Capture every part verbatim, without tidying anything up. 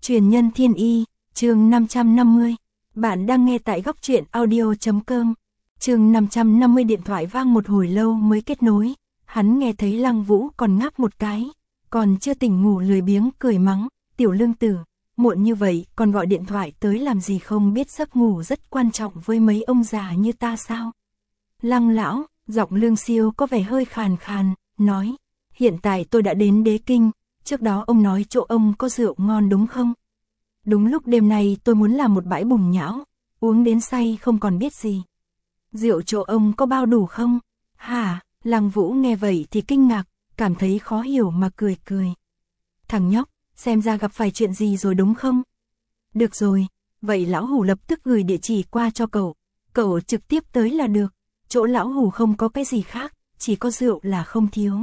Truyền nhân thiên y, chương năm trăm năm mươi. Bạn đang nghe tại góc truyện audio chấm com. Chương năm trăm năm mươi điện thoại vang một hồi lâu mới kết nối. Hắn nghe thấy Lăng Vũ còn ngáp một cái, còn chưa tỉnh ngủ lười biếng cười mắng, "Tiểu Lương tử, muộn như vậy còn gọi điện thoại tới làm gì, không biết giấc ngủ rất quan trọng với mấy ông già như ta sao?" Lăng lão, giọng Lương Siêu có vẻ hơi khàn khàn, nói, "Hiện tại tôi đã đến Đế Kinh, trước đó ông nói chỗ ông có rượu ngon đúng không? Đúng lúc đêm nay tôi muốn làm một bãi bùng nhão, uống đến say không còn biết gì. Rượu chỗ ông có bao đủ không?" "Hả?" Lăng Vũ nghe vậy thì kinh ngạc, cảm thấy khó hiểu mà cười cười. "Thằng nhóc, xem ra gặp phải chuyện gì rồi đúng không? Được rồi, vậy lão hủ lập tức gửi địa chỉ qua cho cậu, cậu trực tiếp tới là được, chỗ lão hủ không có cái gì khác, chỉ có rượu là không thiếu."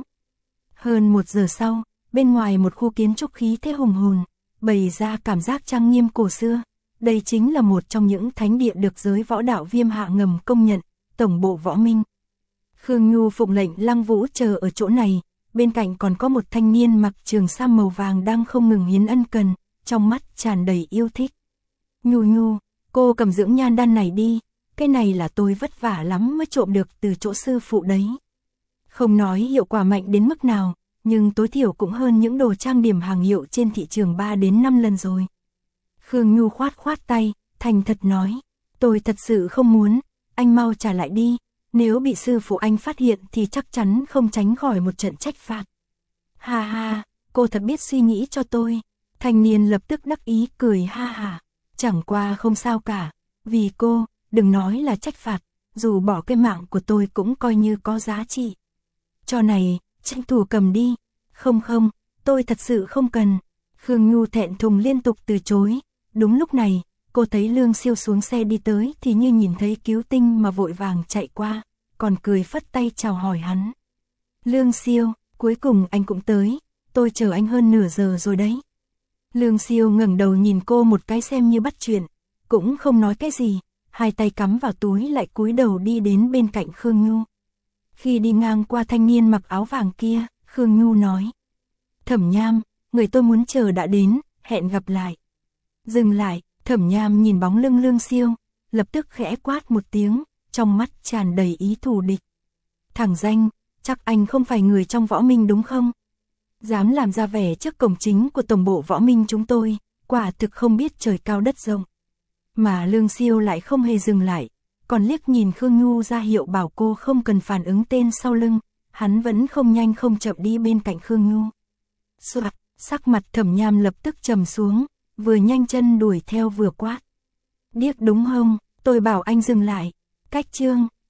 Hơn một giờ sau, bên ngoài một khu kiến trúc khí thế hùng hồn, bày ra cảm giác trang nghiêm cổ xưa. Đây chính là một trong những thánh địa được giới võ đạo Viêm Hạ ngầm công nhận, tổng bộ Võ Minh. Khương Nhu phụng lệnh Lăng Vũ chờ ở chỗ này, bên cạnh còn có một thanh niên mặc trường sam màu vàng đang không ngừng hiến ân cần, trong mắt tràn đầy yêu thích. "Nhu Nhu, cô cầm dưỡng nhan đan này đi, cái này là tôi vất vả lắm mới trộm được từ chỗ sư phụ đấy. Không nói hiệu quả mạnh đến mức nào, nhưng tối thiểu cũng hơn những đồ trang điểm hàng hiệu trên thị trường ba đến năm lần rồi." Khương Nhu khoát khoát tay, thành thật nói, "Tôi thật sự không muốn, anh mau trả lại đi, nếu bị sư phụ anh phát hiện thì chắc chắn không tránh khỏi một trận trách phạt." "Ha ha, cô thật biết suy nghĩ cho tôi." Thanh niên lập tức đắc ý cười ha ha, "Chẳng qua không sao cả, vì cô, đừng nói là trách phạt, dù bỏ cái mạng của tôi cũng coi như có giá trị. Cho này, tranh thủ cầm đi." "Không không, tôi thật sự không cần." Khương Nhu thẹn thùng liên tục từ chối. Đúng lúc này, cô thấy Lương Siêu xuống xe đi tới thì như nhìn thấy cứu tinh mà vội vàng chạy qua, còn cười phất tay chào hỏi hắn. "Lương Siêu, cuối cùng anh cũng tới, tôi chờ anh hơn nửa giờ rồi đấy." Lương Siêu ngẩng đầu nhìn cô một cái xem như bắt chuyện, cũng không nói cái gì, hai tay cắm vào túi lại cúi đầu đi đến bên cạnh Khương Nhu. Khi đi ngang qua thanh niên mặc áo vàng kia, Khương Nhu nói, "Thẩm Nham, người tôi muốn chờ đã đến, hẹn gặp lại." Dừng lại, Thẩm Nham nhìn bóng lưng Lương Siêu, lập tức khẽ quát một tiếng, trong mắt tràn đầy ý thù địch. "Thằng danh, chắc anh không phải người trong Võ Minh đúng không? Dám làm ra vẻ trước cổng chính của tổng bộ Võ Minh chúng tôi, quả thực không biết trời cao đất rộng." Mà Lương Siêu lại không hề dừng lại, còn liếc nhìn Khương Nhu ra hiệu bảo cô không cần phản ứng tên sau lưng, hắn vẫn không nhanh không chậm đi bên cạnh Khương Nhu. Soạt, sắc mặt Thẩm Nham lập tức trầm xuống, vừa nhanh chân đuổi theo vừa quát, "Điếc đúng không, tôi bảo anh dừng lại." "Cách chương."